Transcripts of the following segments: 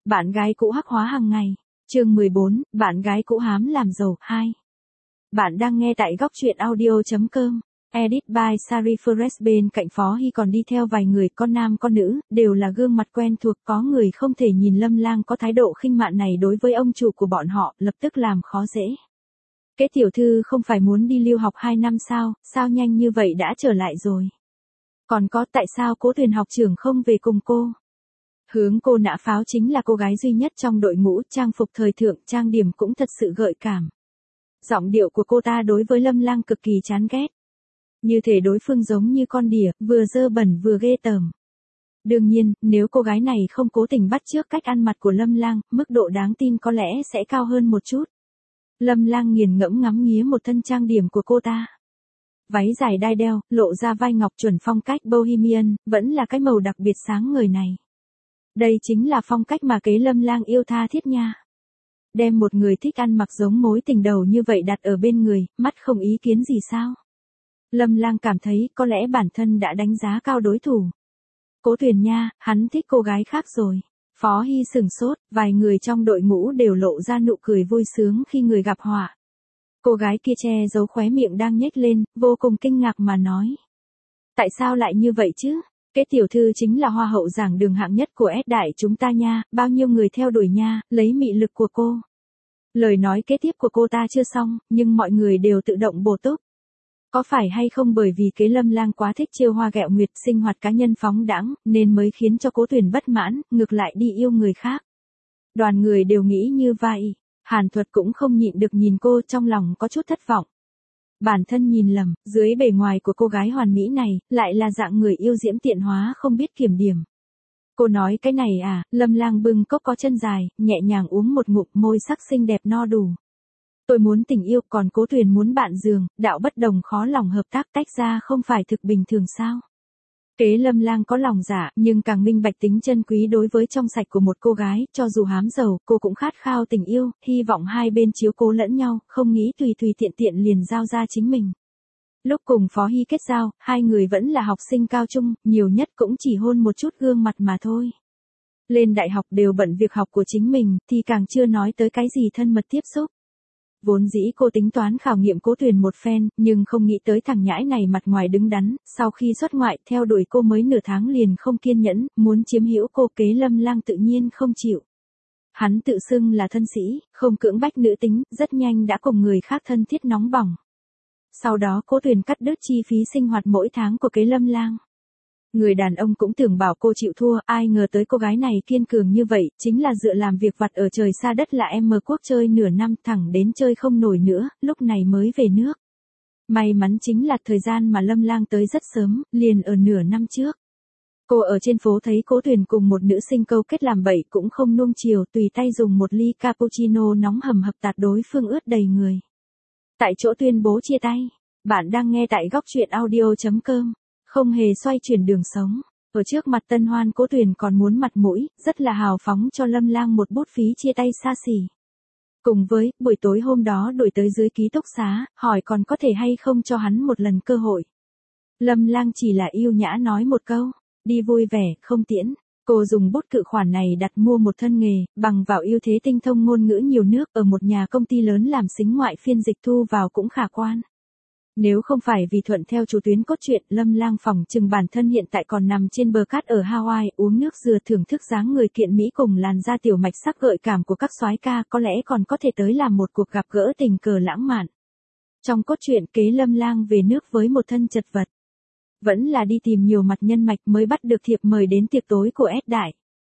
Bạn gái cũ hắc hóa hàng ngày. Chương 14, bạn gái cũ hám làm giàu 2. Bạn đang nghe tại góc truyện audio.com. Edit by Sari Ferres. Bên cạnh Phó Hy còn đi theo vài người, con nam con nữ, đều là gương mặt quen thuộc. Có người không thể nhìn Lâm Lang có thái độ khinh mạn này đối với ông chủ của bọn họ, lập tức làm khó dễ. Cái tiểu thư không phải muốn đi lưu học 2 năm sao, sao nhanh như vậy đã trở lại rồi. Còn có, tại sao Cố Tuyền học trưởng không về cùng cô? Hướng cô nã pháo chính là cô gái duy nhất trong đội ngũ, trang phục thời thượng, trang điểm cũng thật sự gợi cảm. Giọng điệu của cô ta đối với Lâm Lang cực kỳ chán ghét. Như thể đối phương giống như con đỉa, vừa dơ bẩn vừa ghê tởm. Đương nhiên, nếu cô gái này không cố tình bắt chước cách ăn mặc của Lâm Lang, mức độ đáng tin có lẽ sẽ cao hơn một chút. Lâm Lang nghiền ngẫm ngắm nghía một thân trang điểm của cô ta. Váy dài đai đeo, lộ ra vai ngọc chuẩn phong cách bohemian, vẫn là cái màu đặc biệt sáng ngời này. Đây chính là phong cách mà kế Lâm Lang yêu tha thiết nha. Đem một người thích ăn mặc giống mối tình đầu như vậy đặt ở bên người, mắt không ý kiến gì sao? Lâm Lang cảm thấy có lẽ bản thân đã đánh giá cao đối thủ. Cố Tuyền nha, hắn thích cô gái khác rồi. Phó Hy sửng sốt, vài người trong đội ngũ đều lộ ra nụ cười vui sướng khi người gặp họa. Cô gái kia che giấu khóe miệng đang nhếch lên, vô cùng kinh ngạc mà nói. Tại sao lại như vậy chứ? Cái tiểu thư chính là hoa hậu giảng đường hạng nhất của S đại chúng ta nha, bao nhiêu người theo đuổi nha, lấy mị lực của cô. Lời nói kế tiếp của cô ta chưa xong, nhưng mọi người đều tự động bổ túc. Có phải hay không bởi vì kế Lâm Lang quá thích chiêu hoa ghẹo nguyệt, sinh hoạt cá nhân phóng đãng, nên mới khiến cho Cố Tuyền bất mãn, ngược lại đi yêu người khác. Đoàn người đều nghĩ như vậy. Hàn Thuật cũng không nhịn được nhìn cô, trong lòng có chút thất vọng. Bản thân nhìn lầm, dưới bề ngoài của cô gái hoàn mỹ này, lại là dạng người yêu diễm tiện hóa không biết kiểm điểm. Cô nói cái này à? Lâm Lang bưng cốc có chân dài, nhẹ nhàng uống một ngụm, môi sắc xinh đẹp no đủ. Tôi muốn tình yêu, còn Cố Tuyền muốn bạn giường, đạo bất đồng khó lòng hợp tác, tách ra không phải thực bình thường sao? Kế Lâm Lang có lòng dạ, nhưng càng minh bạch tính chân quý đối với trong sạch của một cô gái, cho dù hám giàu, cô cũng khát khao tình yêu, hy vọng hai bên chiếu cố lẫn nhau, không nghĩ tùy tùy tiện tiện liền giao ra chính mình. Lúc cùng Phó Hy kết giao, hai người vẫn là học sinh cao trung, nhiều nhất cũng chỉ hôn một chút gương mặt mà thôi. Lên đại học đều bận việc học của chính mình, thì càng chưa nói tới cái gì thân mật tiếp xúc. Vốn dĩ cô tính toán khảo nghiệm Cố Tuyền một phen, nhưng không nghĩ tới thằng nhãi này mặt ngoài đứng đắn, sau khi xuất ngoại theo đuổi cô mới nửa tháng liền không kiên nhẫn, muốn chiếm hữu cô. Kế Lâm Lang tự nhiên không chịu. Hắn tự xưng là thân sĩ, không cưỡng bách nữ tính, rất nhanh đã cùng người khác thân thiết nóng bỏng. Sau đó Cố Tuyền cắt đứt chi phí sinh hoạt mỗi tháng của kế Lâm Lang. Người đàn ông cũng tưởng bảo cô chịu thua, ai ngờ tới cô gái này kiên cường như vậy, chính là dựa làm việc vặt ở trời xa đất lạ M quốc chơi nửa năm, thẳng đến chơi không nổi nữa, lúc này mới về nước. May mắn chính là thời gian mà Lâm Lang tới rất sớm, liền ở nửa năm trước. Cô ở trên phố thấy Cố Tuyền cùng một nữ sinh câu kết làm bậy, cũng không nuông chiều, tùy tay dùng một ly cappuccino nóng hầm hập tạt đối phương ướt đầy người. Tại chỗ tuyên bố chia tay. Bạn đang nghe tại góc truyện audio.com. Không hề xoay chuyển đường sống. Ở trước mặt tân hoan, Cố Tuyền còn muốn mặt mũi, rất là hào phóng cho Lâm Lang một bút phí chia tay xa xỉ. Cùng với, buổi tối hôm đó đuổi tới dưới ký túc xá, hỏi còn có thể hay không cho hắn một lần cơ hội. Lâm Lang chỉ là yêu nhã nói một câu, đi vui vẻ, không tiễn. Cô dùng bút cự khoản này đặt mua một thân nghề, bằng vào ưu thế tinh thông ngôn ngữ nhiều nước, ở một nhà công ty lớn làm sính ngoại phiên dịch, thu vào cũng khả quan. Nếu không phải vì thuận theo chủ tuyến cốt truyện, Lâm Lang phỏng chừng bản thân hiện tại còn nằm trên bờ cát ở Hawaii, uống nước dừa thưởng thức dáng người kiện mỹ cùng làn da tiểu mạch sắc gợi cảm của các soái ca, có lẽ còn có thể tới làm một cuộc gặp gỡ tình cờ lãng mạn. Trong cốt truyện, kế Lâm Lang về nước với một thân chật vật. Vẫn là đi tìm nhiều mặt nhân mạch mới bắt được thiệp mời đến tiệc tối của S đại.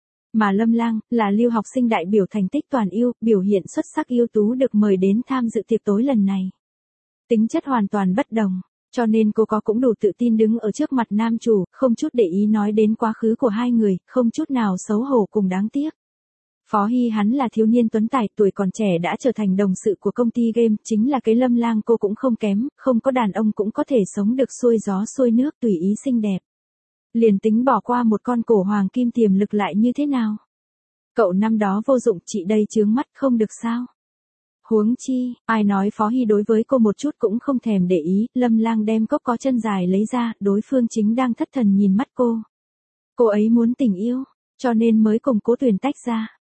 Mà Lâm Lang, là lưu học sinh đại biểu thành tích toàn ưu, biểu hiện xuất sắc ưu tú được mời đến tham dự tiệc tối lần này. Tính chất hoàn toàn bất đồng, cho nên cô có cũng đủ tự tin đứng ở trước mặt nam chủ, không chút để ý nói đến quá khứ của hai người, không chút nào xấu hổ cùng đáng tiếc. Phó Hy hắn là thiếu niên tuấn tài, tuổi còn trẻ đã trở thành đồng sự của công ty game, chính là cái Lâm Lang cô cũng không kém, không có đàn ông cũng có thể sống được xuôi gió xuôi nước, tùy ý xinh đẹp. Liền tính bỏ qua một con cổ hoàng kim tiềm lực lại như thế nào? Cậu năm đó vô dụng, chị đây chướng mắt không được sao? Huống chi, ai nói Phó Hy đối với cô một chút cũng không thèm để ý. Lâm Lang đem cốc có chân dài lấy ra, đối phương chính đang thất thần nhìn mắt cô. Cô ấy muốn tình yêu, cho nên mới cùng Cố Tuyền tách ra.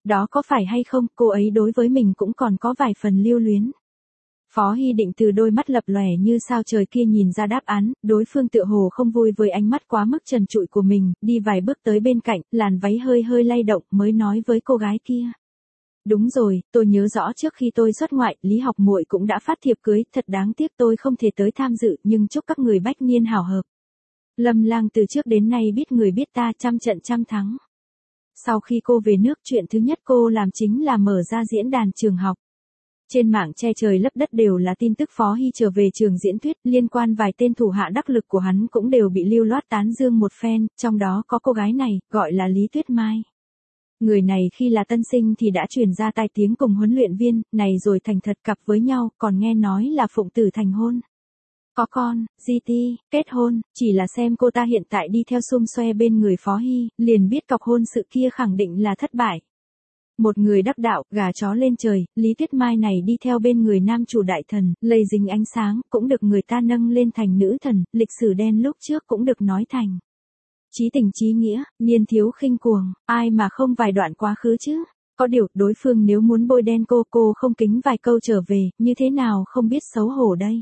Đó có phải hay không, cô ấy đối với mình cũng còn có vài phần lưu luyến. Phó Hy Định từ đôi mắt lập lòe như sao trời kia nhìn ra đáp án, đối phương tựa hồ không vui với ánh mắt quá mức trần trụi của mình, đi vài bước tới bên cạnh, làn váy hơi hơi lay động mới nói với cô gái kia. Đúng rồi, tôi nhớ rõ trước khi tôi xuất ngoại, Lý Học muội cũng đã phát thiệp cưới, thật đáng tiếc tôi không thể tới tham dự, nhưng chúc các người bách niên hảo hợp. Lâm Lang từ trước đến nay biết người biết ta, trăm trận trăm thắng. Sau khi cô về nước, chuyện thứ nhất cô làm chính là mở ra diễn đàn trường học. Trên mạng che trời lấp đất đều là tin tức Phó Hy trở về trường diễn thuyết, liên quan vài tên thủ hạ đắc lực của hắn cũng đều bị lưu loát tán dương một phen, trong đó có cô gái này, gọi là Lý Tuyết Mai. Người này khi là tân sinh thì đã truyền ra tai tiếng cùng huấn luyện viên, này rồi thành thật cặp với nhau, còn nghe nói là phụng tử thành hôn. Có con, GT, kết hôn, chỉ là xem cô ta hiện tại đi theo xum xoe bên người Phó Hy, liền biết cọc hôn sự kia khẳng định là thất bại. Một người đắc đạo, gà chó lên trời, Lý Tuyết Mai này đi theo bên người nam chủ đại thần, lây dính ánh sáng, cũng được người ta nâng lên thành nữ thần, lịch sử đen lúc trước cũng được nói thành. Chí tình chí nghĩa, niên thiếu khinh cuồng, ai mà không vài đoạn quá khứ chứ. Có điều, đối phương nếu muốn bôi đen cô không kính vài câu trở về, như thế nào không biết xấu hổ đây.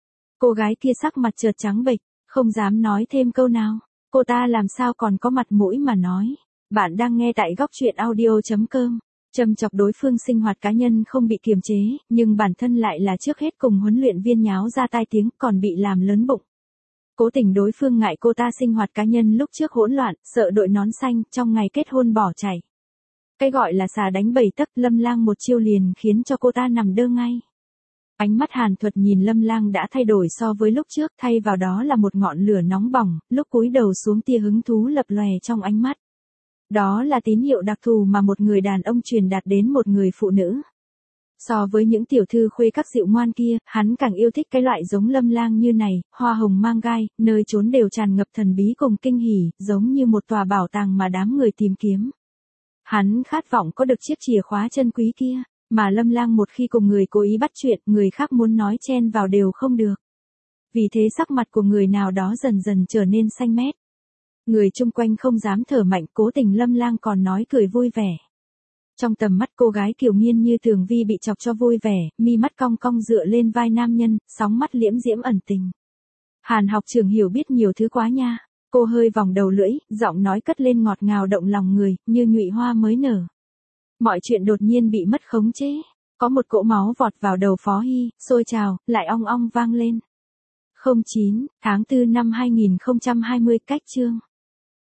Cô gái kia sắc mặt chợt trắng bệch, không dám nói thêm câu nào. Cô ta làm sao còn có mặt mũi mà nói. Bạn đang nghe tại góc truyện audio.com. Châm chọc đối phương sinh hoạt cá nhân không bị kiềm chế, nhưng bản thân lại là trước hết cùng huấn luyện viên nháo ra tai tiếng, còn bị làm lớn bụng. Cố tình đối phương ngại cô ta sinh hoạt cá nhân lúc trước hỗn loạn, sợ đội nón xanh, trong ngày kết hôn bỏ chạy. Cái gọi là xà đánh bầy tấc, Lâm Lang một chiêu liền khiến cho cô ta nằm đơ ngay. Ánh mắt Hàn Thuật nhìn Lâm Lang đã thay đổi so với lúc trước, thay vào đó là một ngọn lửa nóng bỏng, lúc cúi đầu xuống tia hứng thú lập lòe trong ánh mắt. Đó là tín hiệu đặc thù mà một người đàn ông truyền đạt đến một người phụ nữ. So với những tiểu thư khuê các dịu ngoan kia, hắn càng yêu thích cái loại giống Lâm Lang như này, hoa hồng mang gai, nơi trốn đều tràn ngập thần bí cùng kinh hỉ, giống như một tòa bảo tàng mà đám người tìm kiếm. Hắn khát vọng có được chiếc chìa khóa chân quý kia, mà Lâm Lang một khi cùng người cố ý bắt chuyện, người khác muốn nói chen vào đều không được. Vì thế sắc mặt của người nào đó dần dần trở nên xanh mét. Người chung quanh không dám thở mạnh, cố tình Lâm Lang còn nói cười vui vẻ. Trong tầm mắt cô gái kiều nghiên như Tường Vi bị chọc cho vui vẻ, mi mắt cong cong dựa lên vai nam nhân, sóng mắt liễm diễm ẩn tình. Hàn học trưởng hiểu biết nhiều thứ quá nha. Cô hơi vòng đầu lưỡi, giọng nói cất lên ngọt ngào động lòng người, như nhụy hoa mới nở. Mọi chuyện đột nhiên bị mất khống chế. Có một cỗ máu vọt vào đầu Phó Hy, sôi trào, lại ong ong vang lên. 09 tháng 4 năm 2020 cách chương.